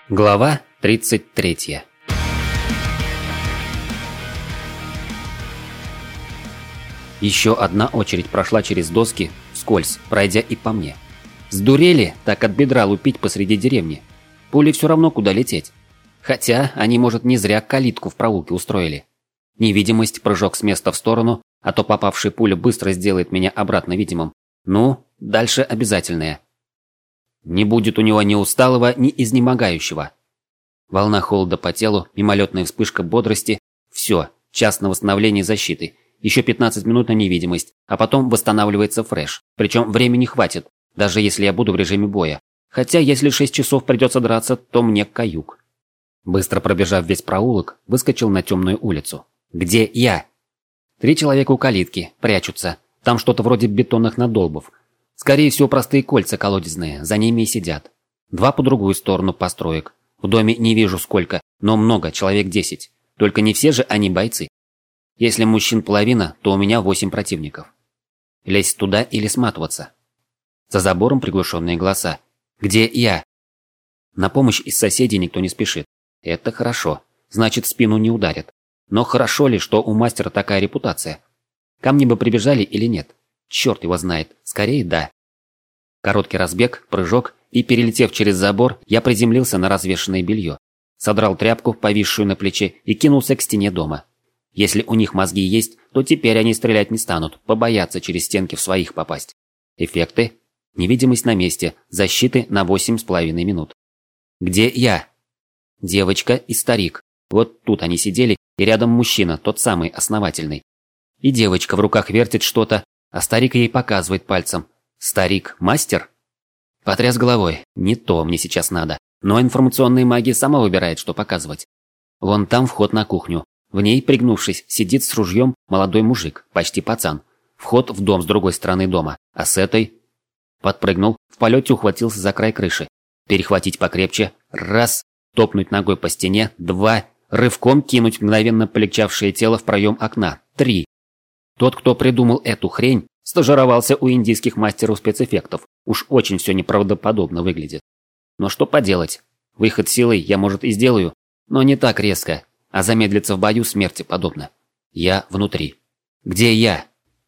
Глава 33. Еще одна очередь прошла через доски, вскользь, пройдя и по мне. Сдурели так от бедра лупить посреди деревни. Пули все равно куда лететь. Хотя они, может, не зря калитку в проулке устроили. Невидимость, прыжок с места в сторону, а то попавшая пуля быстро сделает меня обратно видимым. Ну, дальше обязательное. Не будет у него ни усталого, ни изнемогающего. Волна холода по телу, мимолетная вспышка бодрости. Все, час на восстановление защиты. Еще 15 минут на невидимость, а потом восстанавливается фреш. Причем времени хватит, даже если я буду в режиме боя. Хотя, если 6 часов придется драться, то мне каюк. Быстро пробежав весь проулок, выскочил на темную улицу. Где я? 3 человека у калитки, прячутся. Там что-то вроде бетонных надолбов. Скорее всего, простые кольца колодезные, за ними и сидят. 2 по другую сторону построек. В доме не вижу сколько, но много, человек 10. Только не все же они бойцы. Если мужчин половина, то у меня 8 противников. Лезть туда или сматываться? За забором приглушенные голоса. Где я? На помощь из соседей никто не спешит. Это хорошо. Значит, в спину не ударят. Но хорошо ли, что у мастера такая репутация? Ко мне бы прибежали или нет? Черт его знает. Скорее да. Короткий разбег, прыжок, и, перелетев через забор, я приземлился на развешанное белье. Содрал тряпку, повисшую на плече, и кинулся к стене дома. Если у них мозги есть, то теперь они стрелять не станут, побоятся через стенки в своих попасть. Эффекты. Невидимость на месте, защиты на 8,5 минут. Где я? Девочка и старик. Вот тут они сидели, и рядом мужчина, тот самый основательный. И девочка в руках вертит что-то, а старик ей показывает пальцем. Старик – мастер? Потряс головой. Не то мне сейчас надо. Но информационная магия сама выбирает, что показывать. Вон там вход на кухню. В ней, пригнувшись, сидит с ружьем молодой мужик, почти пацан. Вход в дом с другой стороны дома. А с этой... Подпрыгнул, в полете ухватился за край крыши. Перехватить покрепче. Раз. Топнуть ногой по стене. 2. Рывком кинуть мгновенно полегчавшее тело в проем окна. 3. Тот, кто придумал эту хрень, стажировался у индийских мастеров спецэффектов. Уж очень все неправдоподобно выглядит. Но что поделать? Выход силой я, может, и сделаю, но не так резко, а замедлиться в бою смерти подобно. Я внутри. Где я?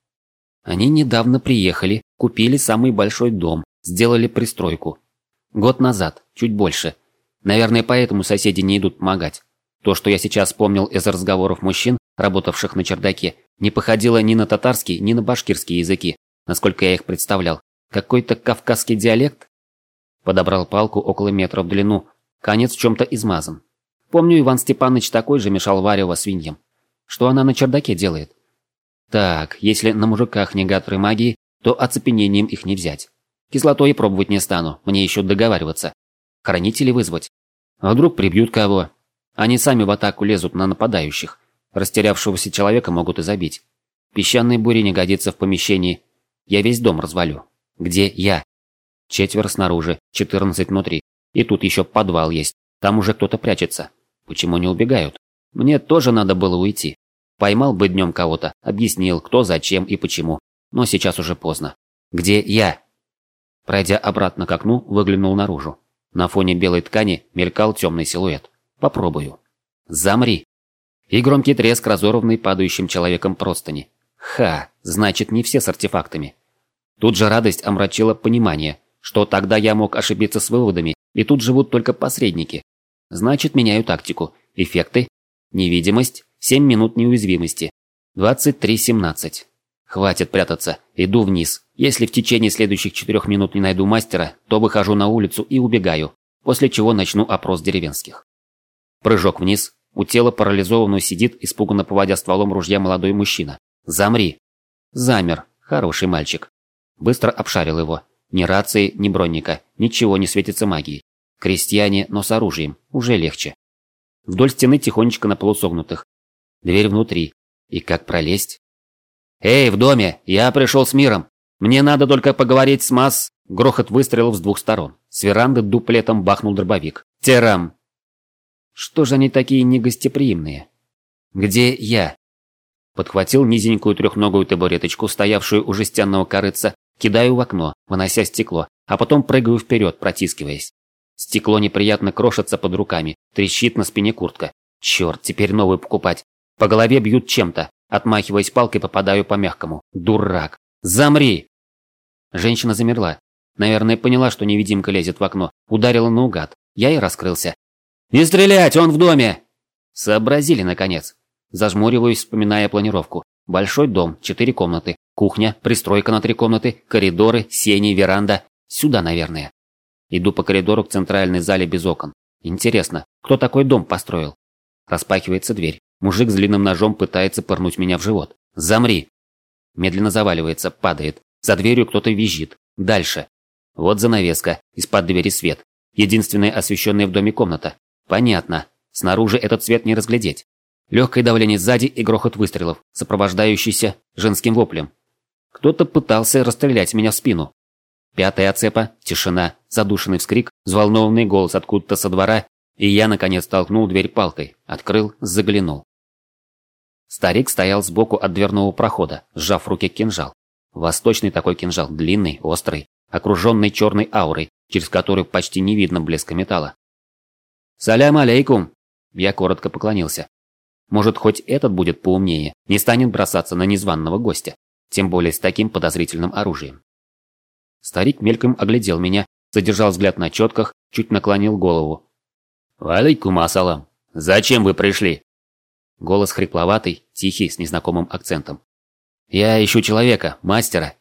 Они недавно приехали, купили самый большой дом, сделали пристройку. Год назад, чуть больше. Наверное, поэтому соседи не идут помогать. То, что я сейчас помнил из разговоров мужчин, работавших на чердаке, не походило ни на татарский, ни на башкирский языки, насколько я их представлял. Какой-то кавказский диалект? Подобрал палку около метра в длину, конец в чем-то измазан. Помню, Иван Степанович такой же мешал варево свиньям. Что она на чердаке делает? Так, если на мужиках негаторы магии, то оцепенением их не взять. Кислотой и пробовать не стану, мне еще договариваться. Хранителей вызвать? А вдруг прибьют кого? Они сами в атаку лезут на нападающих. Растерявшегося человека могут и забить. Песчаной бури не годится в помещении. Я весь дом развалю. Где я? 4 снаружи, 14 внутри. И тут еще подвал есть. Там уже кто-то прячется. Почему не убегают? Мне тоже надо было уйти. Поймал бы днем кого-то, объяснил, кто, зачем и почему. Но сейчас уже поздно. Где я? Пройдя обратно к окну, выглянул наружу. На фоне белой ткани мелькал темный силуэт. Попробую. Замри. И громкий треск, разорванный падающим человеком простыни. Ха, значит, не все с артефактами. Тут же радость омрачила понимание, что тогда я мог ошибиться с выводами, и тут живут только посредники. Значит, меняю тактику. Эффекты. Невидимость. 7 минут неуязвимости. 23:17. Хватит прятаться. Иду вниз. Если в течение следующих 4 минут не найду мастера, то выхожу на улицу и убегаю, после чего начну опрос деревенских. Прыжок вниз. У тела парализованного сидит, испуганно поводя стволом ружья, молодой мужчина. Замри. Замер. Хороший мальчик. Быстро обшарил его. Ни рации, ни бронника. Ничего не светится магией. Крестьяне, но с оружием. Уже легче. Вдоль стены тихонечко на полусогнутых. Дверь внутри. И как пролезть? «Эй, в доме! Я пришел с миром! Мне надо только поговорить с масс...» Грохот выстрелов с 2 сторон. С веранды дуплетом бахнул дробовик. «Терам!» Что же они такие негостеприимные? Где я? Подхватил низенькую трехногую табуреточку, стоявшую у жестяного корытца, кидаю в окно, вынося стекло, а потом прыгаю вперед, протискиваясь. Стекло неприятно крошится под руками, трещит на спине куртка. Черт, теперь новую покупать. По голове бьют чем-то. Отмахиваясь палкой, попадаю по мягкому. Дурак. Замри! Женщина замерла. Наверное, поняла, что невидимка лезет в окно. Ударила наугад. Я и раскрылся. «Не стрелять, он в доме!» Сообразили, наконец. Зажмуриваюсь, вспоминая планировку. Большой дом, 4 комнаты. Кухня, пристройка на 3 комнаты, коридоры, сени, веранда. Сюда, наверное. Иду по коридору к центральной зале без окон. Интересно, кто такой дом построил? Распахивается дверь. Мужик с длинным ножом пытается пырнуть меня в живот. «Замри!» Медленно заваливается, падает. За дверью кто-то визжит. Дальше. Вот занавеска. Из-под двери свет. Единственная освещенная в доме комната. Понятно. Снаружи этот свет не разглядеть. Легкое давление сзади и грохот выстрелов, сопровождающийся женским воплем. Кто-то пытался расстрелять меня в спину. Пятая оцепа, тишина, задушенный вскрик, взволнованный голос откуда-то со двора, и я, наконец, толкнул дверь палкой, открыл, заглянул. Старик стоял сбоку от дверного прохода, сжав в руке кинжал. Восточный такой кинжал, длинный, острый, окруженный черной аурой, через которую почти не видно блеска металла. «Салям алейкум!» Я коротко поклонился. Может, хоть этот будет поумнее, не станет бросаться на незваного гостя, тем более с таким подозрительным оружием. Старик мельком оглядел меня, задержал взгляд на четках, чуть наклонил голову. «Алейкум ассалам! Зачем вы пришли?» Голос хрипловатый, тихий, с незнакомым акцентом. «Я ищу человека, мастера».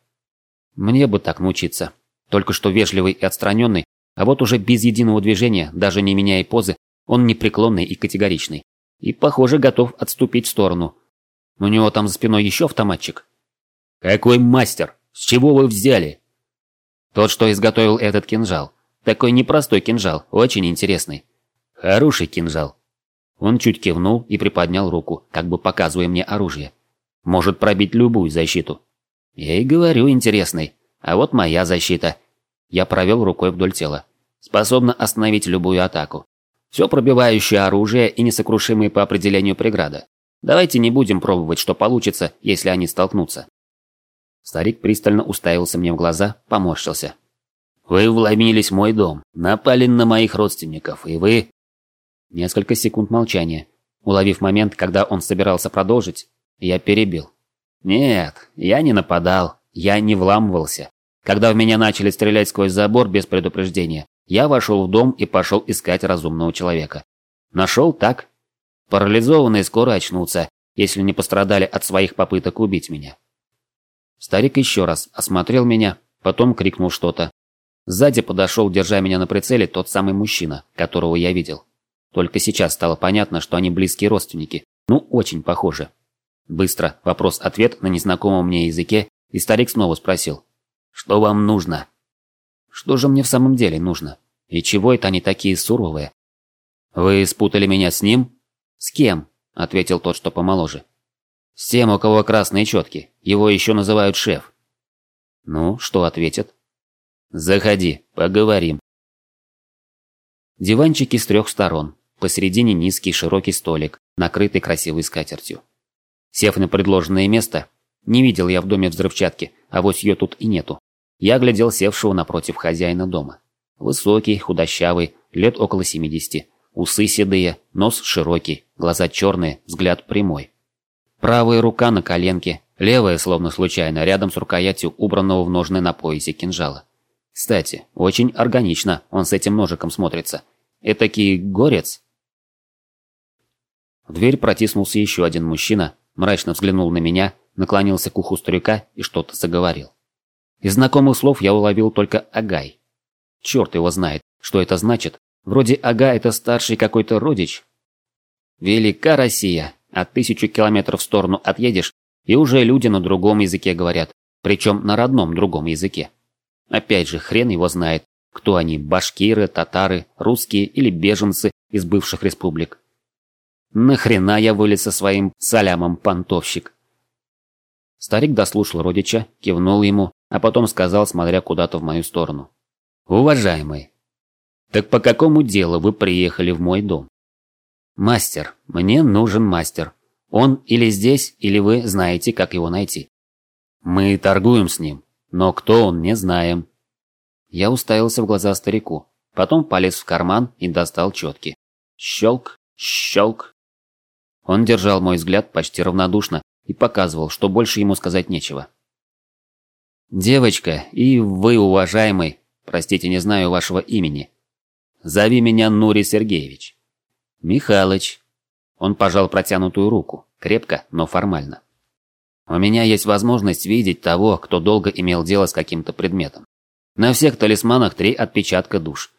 Мне бы так научиться. Только что вежливый и отстраненный, а вот уже без единого движения, даже не меняя позы, он непреклонный и категоричный. И, похоже, готов отступить в сторону. У него там за спиной еще автоматчик. «Какой мастер? С чего вы взяли?» «Тот, что изготовил этот кинжал. Такой непростой кинжал, очень интересный. Хороший кинжал». Он чуть кивнул и приподнял руку, как бы показывая мне оружие. «Может пробить любую защиту». Я и говорю, интересный. А вот моя защита. Я провел рукой вдоль тела. Способна остановить любую атаку. Все пробивающее оружие и несокрушимые по определению преграда. Давайте не будем пробовать, что получится, если они столкнутся. Старик пристально уставился мне в глаза, поморщился. «Вы вломились в мой дом, напали на моих родственников, и вы...» Несколько секунд молчания. Уловив момент, когда он собирался продолжить, я перебил. «Нет, я не нападал, я не вламывался. Когда в меня начали стрелять сквозь забор без предупреждения, я вошел в дом и пошел искать разумного человека. Нашел так. Парализованные скоро очнутся, если не пострадали от своих попыток убить меня». Старик еще раз осмотрел меня, потом крикнул что-то. Сзади подошел, держа меня на прицеле, тот самый мужчина, которого я видел. Только сейчас стало понятно, что они близкие родственники. Ну, очень похожи. Быстро вопрос-ответ на незнакомом мне языке, и старик снова спросил. «Что вам нужно?» Что же мне в самом деле нужно? И чего это они такие суровые? «Вы спутали меня с ним?» «С кем?» – ответил тот, что помоложе. «С тем, у кого красные четки. Его еще называют шеф». «Ну, что ответит?» «Заходи, поговорим». Диванчики с 3 сторон. Посередине низкий широкий столик, накрытый красивой скатертью. Сев на предложенное место, не видел я в доме взрывчатки, а вось ее тут и нету. Я глядел севшего напротив хозяина дома. Высокий, худощавый, лет около 70. Усы седые, нос широкий, глаза черные, взгляд прямой. Правая рука на коленке, левая, словно случайно, рядом с рукоятью убранного в ножны на поясе кинжала. Кстати, очень органично он с этим ножиком смотрится. Этакий горец. В дверь протиснулся еще один мужчина, мрачно взглянул на меня, наклонился к уху старика и что-то заговорил. Из знакомых слов я уловил только «агай». Черт его знает, что это значит. Вроде ага это старший какой-то родич. Велика Россия, а 1000 километров в сторону отъедешь, и уже люди на другом языке говорят, причем на родном другом языке. Опять же, хрен его знает, кто они, башкиры, татары, русские или беженцы из бывших республик. Нахрена я вылез со своим салямом, понтовщик? Старик дослушал родича, кивнул ему, а потом сказал, смотря куда-то в мою сторону. «Уважаемый, так по какому делу вы приехали в мой дом?» «Мастер, мне нужен мастер. Он или здесь, или вы знаете, как его найти». «Мы торгуем с ним, но кто он, не знаем». Я уставился в глаза старику. Потом полез в карман и достал четки. Щелк, щелк. Он держал мой взгляд почти равнодушно и показывал, что больше ему сказать нечего. «Девочка, и вы, уважаемый, простите, не знаю вашего имени. Зови меня Нурий Сергеевич». «Михалыч». Он пожал протянутую руку, крепко, но формально. «У меня есть возможность видеть того, кто долго имел дело с каким-то предметом. На всех талисманах 3 отпечатка душ.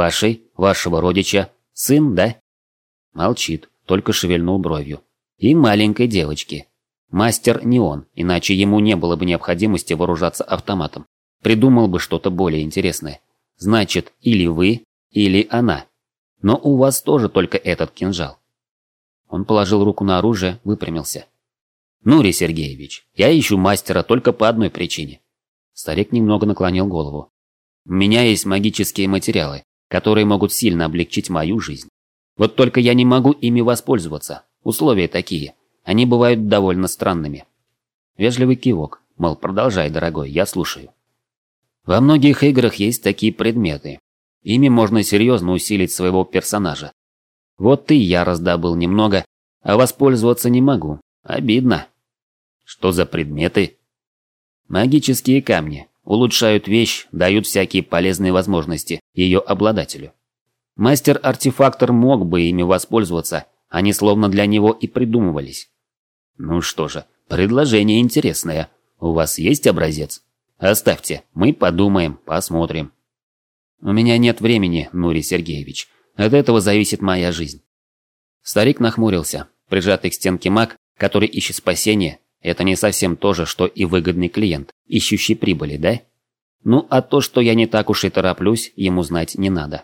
Вашего родича, сын, да?» Молчит, только шевельнул бровью. «И маленькой девочки. Мастер не он, иначе ему не было бы необходимости вооружаться автоматом. Придумал бы что-то более интересное. Значит, или вы, или она. Но у вас тоже только этот кинжал». Он положил руку на оружие, выпрямился. «Нурий Сергеевич, я ищу мастера только по одной причине». Старик немного наклонил голову. «У меня есть магические материалы, которые могут сильно облегчить мою жизнь. Вот только я не могу ими воспользоваться. Условия такие. Они бывают довольно странными». Вежливый кивок, мол, продолжай, дорогой, я слушаю. «Во многих играх есть такие предметы. Ими можно серьезно усилить своего персонажа. Вот и я раздобыл немного, а воспользоваться не могу. Обидно». «Что за предметы?» «Магические камни. Улучшают вещь, дают всякие полезные возможности ее обладателю. Мастер-артефактор мог бы ими воспользоваться, они словно для него и придумывались». «Ну что же, предложение интересное. У вас есть образец? Оставьте, мы подумаем, посмотрим». «У меня нет времени, Нурий Сергеевич. От этого зависит моя жизнь». Старик нахмурился. Прижатый к стенке маг, который ищет спасения, это не совсем то же, что и выгодный клиент, ищущий прибыли, да? Ну, а то, что я не так уж и тороплюсь, ему знать не надо.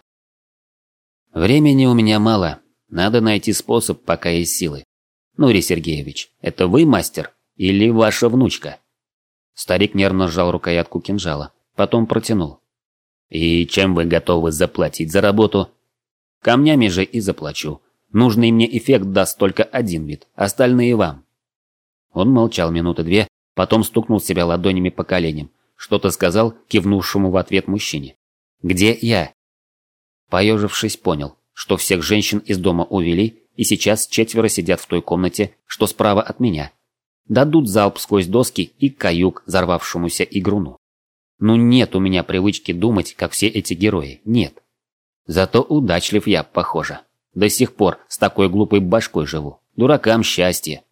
«Времени у меня мало. Надо найти способ, пока есть силы. Нурий Сергеевич, это вы мастер или ваша внучка?» Старик нервно сжал рукоятку кинжала, потом протянул. «И чем вы готовы заплатить за работу?» «Камнями же и заплачу. Нужный мне эффект даст только один вид, остальные вам». Он молчал минуты 2, потом стукнул себя ладонями по коленям, что-то сказал кивнувшему в ответ мужчине. «Где я?» Поежившись, понял, что всех женщин из дома увели, и сейчас 4 сидят в той комнате, что справа от меня. Дадут залп сквозь доски и каюк взорвавшемуся игруну. Ну нет у меня привычки думать, как все эти герои, нет. Зато удачлив я, похоже. До сих пор с такой глупой башкой живу. Дуракам счастье.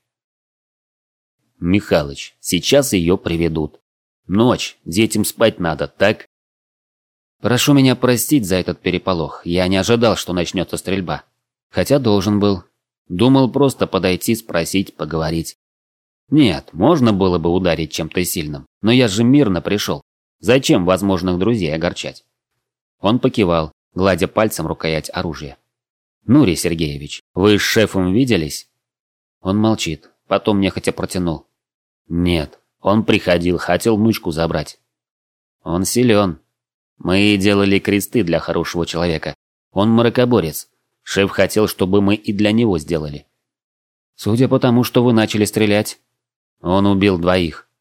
«Михалыч, сейчас ее приведут. Ночь, детям спать надо, так?» «Прошу меня простить за этот переполох. Я не ожидал, что начнется стрельба. Хотя должен был. Думал просто подойти, спросить, поговорить. Нет, можно было бы ударить чем-то сильным, но я же мирно пришел. Зачем возможных друзей огорчать?» Он покивал, гладя пальцем рукоять оружия. «Нурий Сергеевич, вы с шефом виделись?» Он молчит, потом нехотя протянул. «Нет, он приходил, хотел внучку забрать». «Он силен. Мы делали кресты для хорошего человека. Он мракоборец. Шеф хотел, чтобы мы и для него сделали». «Судя по тому, что вы начали стрелять, он убил 2.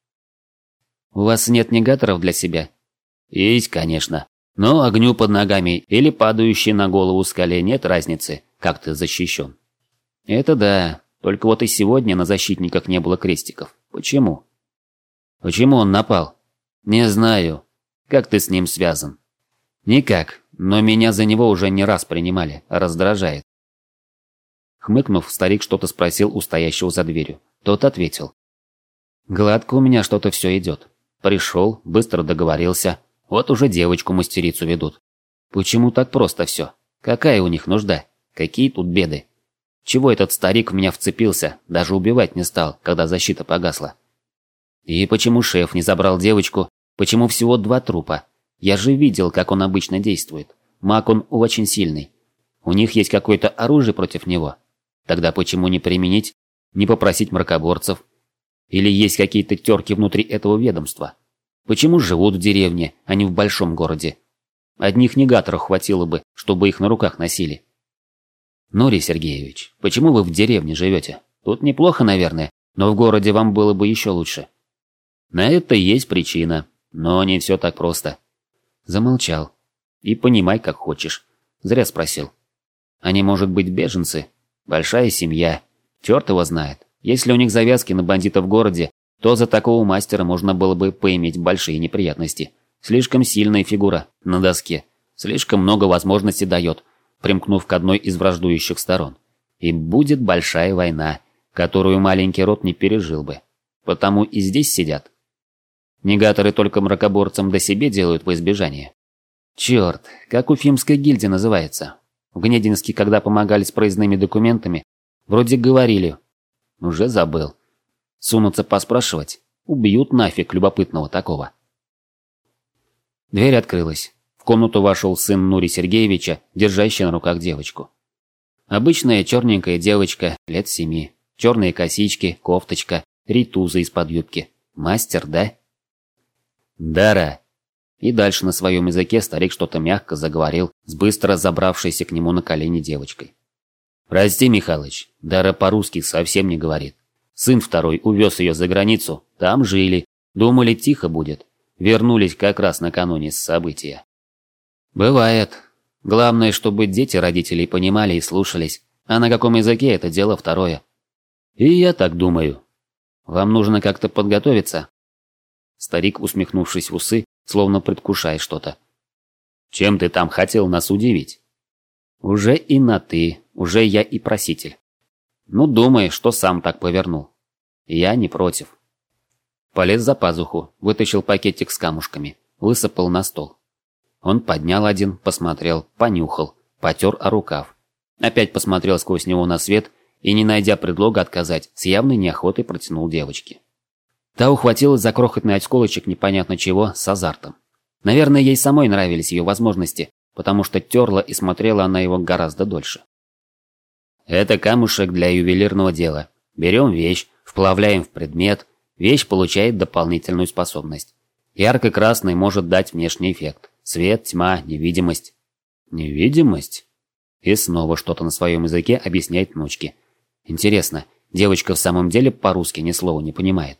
«У вас нет негаторов для себя?» «Есть, конечно. Но огню под ногами или падающей на голову скале нет разницы, как ты защищен». «Это да. Только вот и сегодня на защитниках не было крестиков. Почему?» «Почему он напал?» «Не знаю. Как ты с ним связан?» «Никак. Но меня за него уже не раз принимали. Раздражает». Хмыкнув, старик что-то спросил у стоящего за дверью. Тот ответил. «Гладко у меня что-то все идет. Пришел, быстро договорился. Вот уже девочку-мастерицу ведут. Почему так просто все? Какая у них нужда? Какие тут беды? Чего этот старик в меня вцепился, даже убивать не стал, когда защита погасла? И почему шеф не забрал девочку? Почему всего 2 трупа? Я же видел, как он обычно действует. Маг он очень сильный. У них есть какое-то оружие против него. Тогда почему не применить, не попросить мракоборцев? Или есть какие-то терки внутри этого ведомства? Почему живут в деревне, а не в большом городе? Одних негаторов хватило бы, чтобы их на руках носили. Нурий Сергеевич, почему вы в деревне живете? Тут неплохо, наверное, но в городе вам было бы еще лучше. На это есть причина, но не все так просто. Замолчал. И понимай, как хочешь. Зря спросил. Они, может быть, беженцы? Большая семья. Черт его знает. Если у них завязки на бандитов в городе, то за такого мастера можно было бы поиметь большие неприятности. Слишком сильная фигура на доске. Слишком много возможностей дает, примкнув к одной из враждующих сторон. И будет большая война, которую маленький род не пережил бы. Потому и здесь сидят. Негаторы только мракоборцам до себе делают во избежание. Черт, как уфимская гильдия называется? В Гнединске, когда помогали с проездными документами, вроде говорили. Уже забыл. Сунуться поспрашивать? Убьют нафиг любопытного такого. Дверь открылась. В комнату вошел сын Нури Сергеевича, держащий на руках девочку. Обычная черненькая девочка, лет 7. Черные косички, кофточка, ритуза из-под юбки. Мастер, да? Дара. И дальше на своем языке старик что-то мягко заговорил с быстро забравшейся к нему на колени девочкой. «Прости, Михалыч, Дара по-русски совсем не говорит. Сын второй увез ее за границу, там жили, думали, тихо будет. Вернулись как раз накануне с события». «Бывает. Главное, чтобы дети родителей понимали и слушались, а на каком языке это дело второе». «И я так думаю. Вам нужно как-то подготовиться». Старик, усмехнувшись в усы, словно предвкушая что-то. «Чем ты там хотел нас удивить?» «Уже и на «ты», уже я и проситель. Ну, думай, что сам так повернул. Я не против». Полез за пазуху, вытащил пакетик с камушками, высыпал на стол. Он поднял один, посмотрел, понюхал, потер о рукав. Опять посмотрел сквозь него на свет и, не найдя предлога отказать, с явной неохотой протянул девочке. Та ухватилась за крохотный осколочек непонятно чего с азартом. Наверное, ей самой нравились ее возможности, потому что терла и смотрела она его гораздо дольше. «Это камушек для ювелирного дела. Берем вещь, вплавляем в предмет, вещь получает дополнительную способность. Ярко-красный может дать внешний эффект. Свет, тьма, невидимость». «Невидимость?» И снова что-то на своем языке объясняет внучке. Интересно, девочка в самом деле по-русски ни слова не понимает.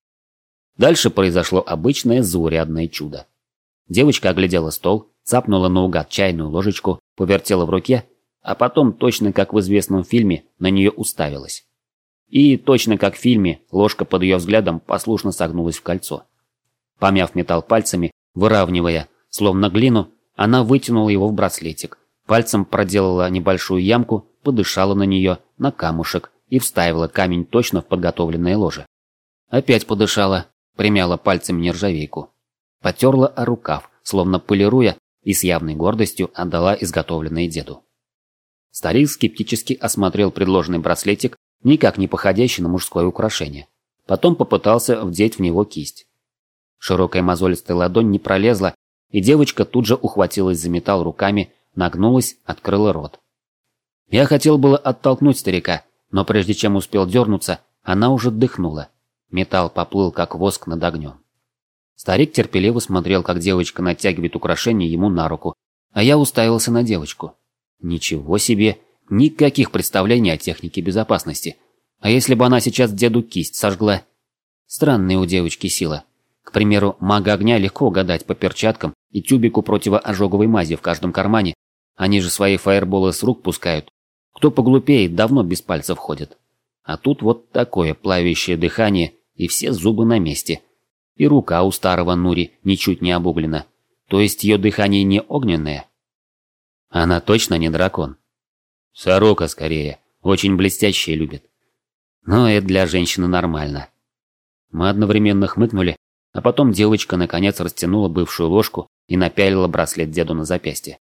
Дальше произошло обычное заурядное чудо. Девочка оглядела стол, цапнула наугад чайную ложечку, повертела в руке, а потом, точно как в известном фильме, на нее уставилась. И точно как в фильме, ложка под ее взглядом послушно согнулась в кольцо. Помяв металл пальцами, выравнивая, словно глину, она вытянула его в браслетик, пальцем проделала небольшую ямку, подышала на нее, на камушек и вставила камень точно в подготовленное ложе. Опять подышала, примяла пальцами нержавейку. Потерла о рукав, словно полируя, и с явной гордостью отдала изготовленное деду. Старик скептически осмотрел предложенный браслетик, никак не походящий на мужское украшение. Потом попытался вдеть в него кисть. Широкая мозолистая ладонь не пролезла, и девочка тут же ухватилась за металл руками, нагнулась, открыла рот. Я хотел было оттолкнуть старика, но прежде чем успел дернуться, она уже дыхнула. Металл поплыл, как воск над огнем. Старик терпеливо смотрел, как девочка натягивает украшение ему на руку, а я уставился на девочку. Ничего себе, никаких представлений о технике безопасности. А если бы она сейчас деду кисть сожгла? Странная у девочки сила. К примеру, мага огня легко угадать по перчаткам и тюбику противоожоговой мази в каждом кармане. Они же свои фаерболы с рук пускают. Кто поглупее, давно без пальцев ходит. А тут вот такое плавящее дыхание, и все зубы на месте. И рука у старого Нури ничуть не обуглена. То есть ее дыхание не огненное? Она точно не дракон. Сорока скорее, очень блестящие любит. Но это для женщины нормально. Мы одновременно хмыкнули, а потом девочка наконец растянула бывшую ложку и напялила браслет деду на запястье.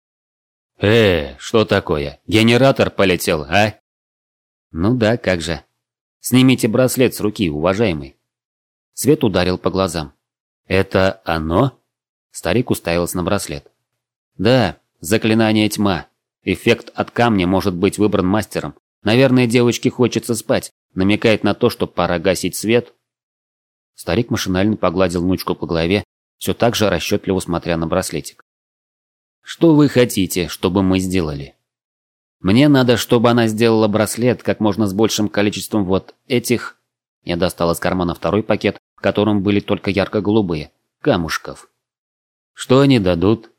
Что такое? Генератор полетел, а? Ну да, как же. Снимите браслет с руки, уважаемый. Свет ударил по глазам. Это оно? Старик уставился на браслет. Да, заклинание тьма. Эффект от камня может быть выбран мастером. Наверное, девочке хочется спать, намекает на то, что пора гасить свет. Старик машинально погладил внучку по голове, все так же расчетливо смотря на браслетик. Что вы хотите, чтобы мы сделали? Мне надо, чтобы она сделала браслет как можно с большим количеством вот этих... Я достал из кармана второй пакет, в котором были только ярко-голубые, камушков. Что они дадут?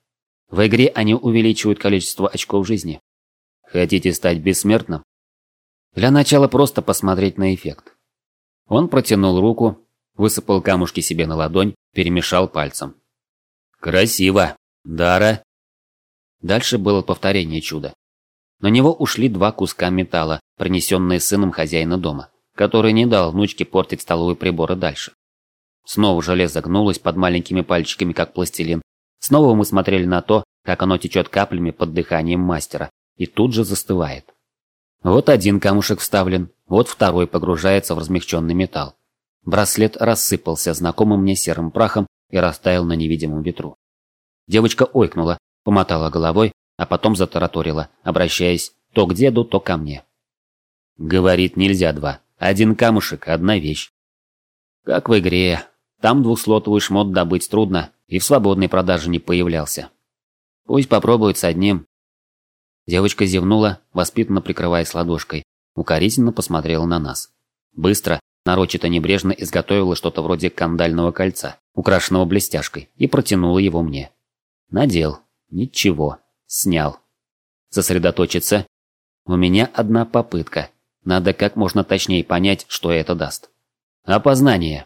В игре они увеличивают количество очков жизни. Хотите стать бессмертным? Для начала просто посмотреть на эффект. Он протянул руку, высыпал камушки себе на ладонь, перемешал пальцем. Красиво. Дара. Дальше было повторение чуда. На него ушли 2 куска металла, принесенные сыном хозяина дома, который не дал внучке портить столовые приборы дальше. Снова железо гнулось под маленькими пальчиками, как пластилин. Снова мы смотрели на то, как оно течет каплями под дыханием мастера, и тут же застывает. Вот один камушек вставлен, вот второй погружается в размягченный металл. Браслет рассыпался знакомым мне серым прахом и растаял на невидимом ветру. Девочка ойкнула, помотала головой, а потом затараторила, обращаясь то к деду, то ко мне. Говорит, нельзя 2. 1 камушек, 1 вещь. Как в игре. Там 2-слотовый шмот добыть трудно и в свободной продаже не появлялся. Пусть попробует с 1. Девочка зевнула, воспитанно прикрываясь ладошкой, укоризненно посмотрела на нас. Быстро, нарочито небрежно изготовила что-то вроде кандального кольца, украшенного блестяшкой, и протянула его мне. Надел. Ничего. Снял. Сосредоточиться. У меня 1 попытка. Надо как можно точнее понять, что это даст. Опознание.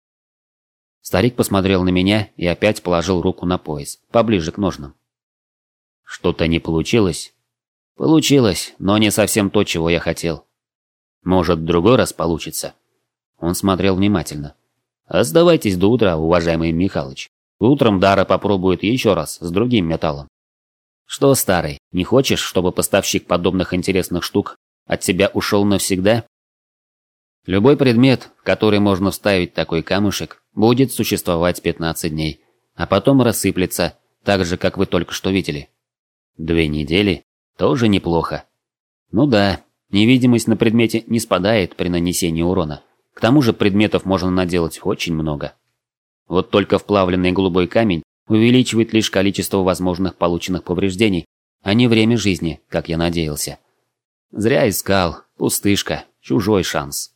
Старик посмотрел на меня и опять положил руку на пояс, поближе к ножнам. Что-то не получилось? Получилось, но не совсем то, чего я хотел. Может, в другой раз получится? Он смотрел внимательно. Оставайтесь до утра, уважаемый Михалыч. Утром Дара попробует еще раз с другим металлом. Что, старый, не хочешь, чтобы поставщик подобных интересных штук от тебя ушел навсегда? Любой предмет, в который можно вставить такой камушек, будет существовать 15 дней, а потом рассыплется, так же, как вы только что видели. 2 недели? Тоже неплохо. Ну да, невидимость на предмете не спадает при нанесении урона. К тому же предметов можно наделать очень много. Вот только вплавленный голубой камень увеличивает лишь количество возможных полученных повреждений, а не время жизни, как я надеялся. Зря искал. Пустышка. Чужой шанс.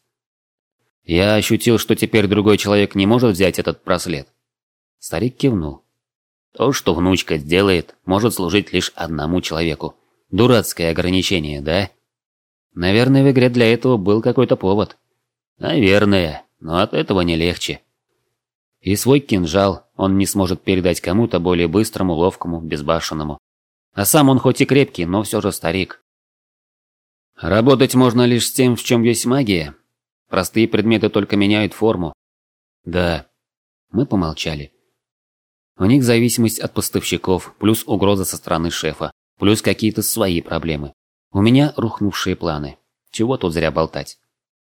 Я ощутил, что теперь другой человек не может взять этот браслет. Старик кивнул. То, что внучка сделает, может служить лишь одному человеку. Дурацкое ограничение, да? Наверное, в игре для этого был какой-то повод. Наверное, но от этого не легче. И свой кинжал он не сможет передать кому-то более быстрому, ловкому, безбашенному. А сам он хоть и крепкий, но все же старик. Работать можно лишь с тем, в чем есть магия. Простые предметы только меняют форму. Да. Мы помолчали. У них зависимость от поставщиков, плюс угроза со стороны шефа, плюс какие-то свои проблемы. У меня рухнувшие планы. Чего тут зря болтать?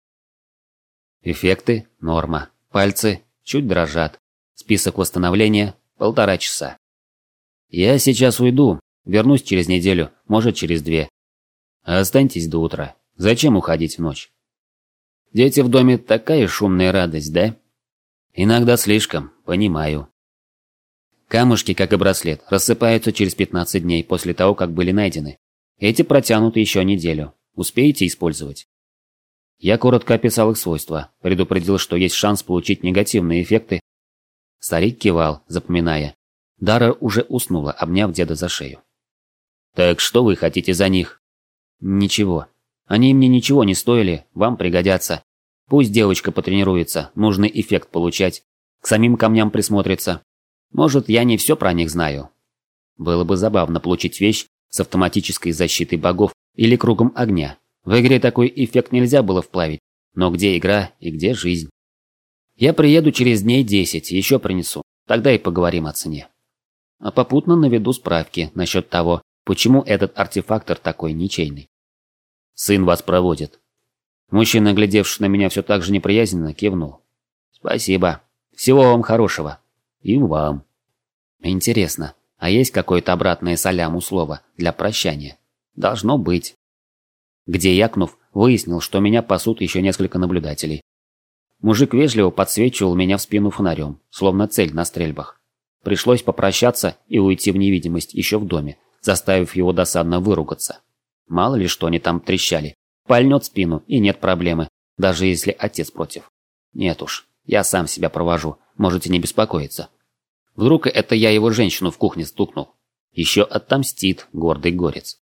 Эффекты – норма. Пальцы чуть дрожат. Список восстановления – 1,5 часа. Я сейчас уйду, вернусь через неделю, может через 2. Останьтесь до утра. Зачем уходить в ночь? Дети в доме такая шумная радость, да? Иногда слишком, понимаю. Камушки, как и браслет, рассыпаются через 15 дней после того, как были найдены. Эти протянут еще неделю. Успеете использовать? Я коротко описал их свойства, предупредил, что есть шанс получить негативные эффекты. Старик кивал, запоминая. Дара уже уснула, обняв деда за шею. «Так что вы хотите за них?» «Ничего. Они мне ничего не стоили, вам пригодятся. Пусть девочка потренируется, нужный эффект получать. К самим камням присмотрится. Может, я не все про них знаю. Было бы забавно получить вещь с автоматической защитой богов или кругом огня. В игре такой эффект нельзя было вплавить. Но где игра и где жизнь? Я приеду через дней 10, еще принесу. Тогда и поговорим о цене. А попутно наведу справки насчет того, почему этот артефактор такой ничейный. Сын вас проводит. Мужчина, глядевший на меня все так же неприязненно, кивнул. Спасибо. Всего вам хорошего. И вам. Интересно, а есть какое-то обратное саляму слово для прощания? Должно быть. Где якнув, выяснил, что меня пасут еще несколько наблюдателей. Мужик вежливо подсвечивал меня в спину фонарем, словно цель на стрельбах. Пришлось попрощаться и уйти в невидимость еще в доме, заставив его досадно выругаться. Мало ли что они там трещали. Пальнет спину, и нет проблемы, даже если отец против. Нет уж, я сам себя провожу, можете не беспокоиться. Вдруг это я его женщину в кухне стукнул. Еще отомстит гордый горец.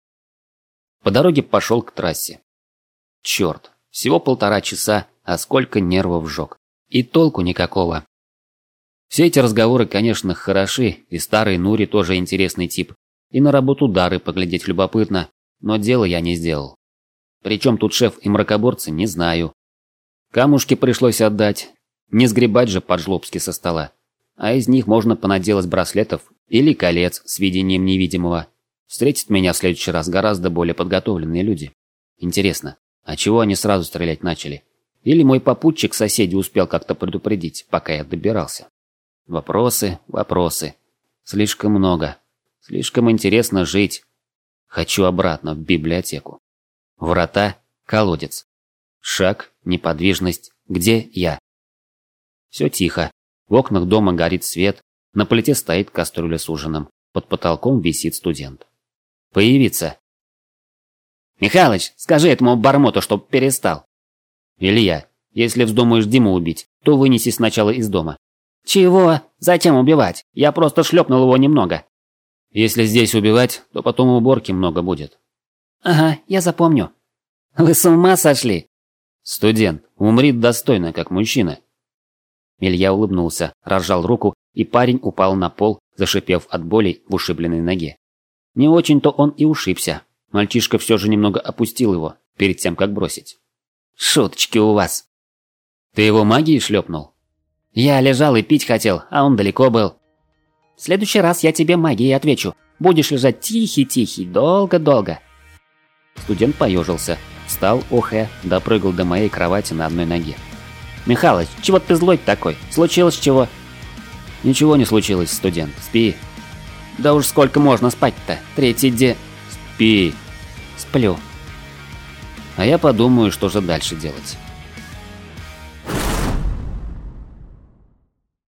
По дороге пошел к трассе. Черт, всего 1,5 часа, а сколько нервов сжег. И толку никакого. Все эти разговоры, конечно, хороши, и старый Нури тоже интересный тип. И на работу Дары поглядеть любопытно, но дело я не сделал. Причем тут шеф и мракоборцы, не знаю. Камушки пришлось отдать, не сгребать же по-жлобски со стола. А из них можно понаделать браслетов или колец с видением невидимого. Встретят меня в следующий раз гораздо более подготовленные люди. Интересно, а чего они сразу стрелять начали? Или мой попутчик соседи успел как-то предупредить, пока я добирался? Вопросы, вопросы. Слишком много. Слишком интересно жить. Хочу обратно в библиотеку. Врата, колодец. Шаг, неподвижность. Где я? Все тихо. В окнах дома горит свет. На плите стоит кастрюля с ужином. Под потолком висит студент. Появиться. «Михалыч, скажи этому обормоту, чтоб перестал». «Илья, если вздумаешь Диму убить, то вынеси сначала из дома». «Чего? Зачем убивать? Я просто шлепнул его немного». «Если здесь убивать, то потом уборки много будет». «Ага, я запомню». «Вы с ума сошли?» «Студент, умри достойно, как мужчина». Илья улыбнулся, разжал руку, и парень упал на пол, зашипев от боли в ушибленной ноге. Не очень-то он и ушибся. Мальчишка все же немного опустил его, перед тем, как бросить. «Шуточки у вас». «Ты его магией шлепнул?» «Я лежал и пить хотел, а он далеко был». «В следующий раз я тебе магией отвечу. Будешь лежать тихий-тихий, долго-долго». Студент поежился, встал, охая, допрыгал до моей кровати на одной ноге. «Михалыч, чего ты злой такой? Случилось чего?» «Ничего не случилось, студент. Спи». «Да уж сколько можно спать-то? Третий день...» «Спи». «Сплю». А я подумаю, что же дальше делать.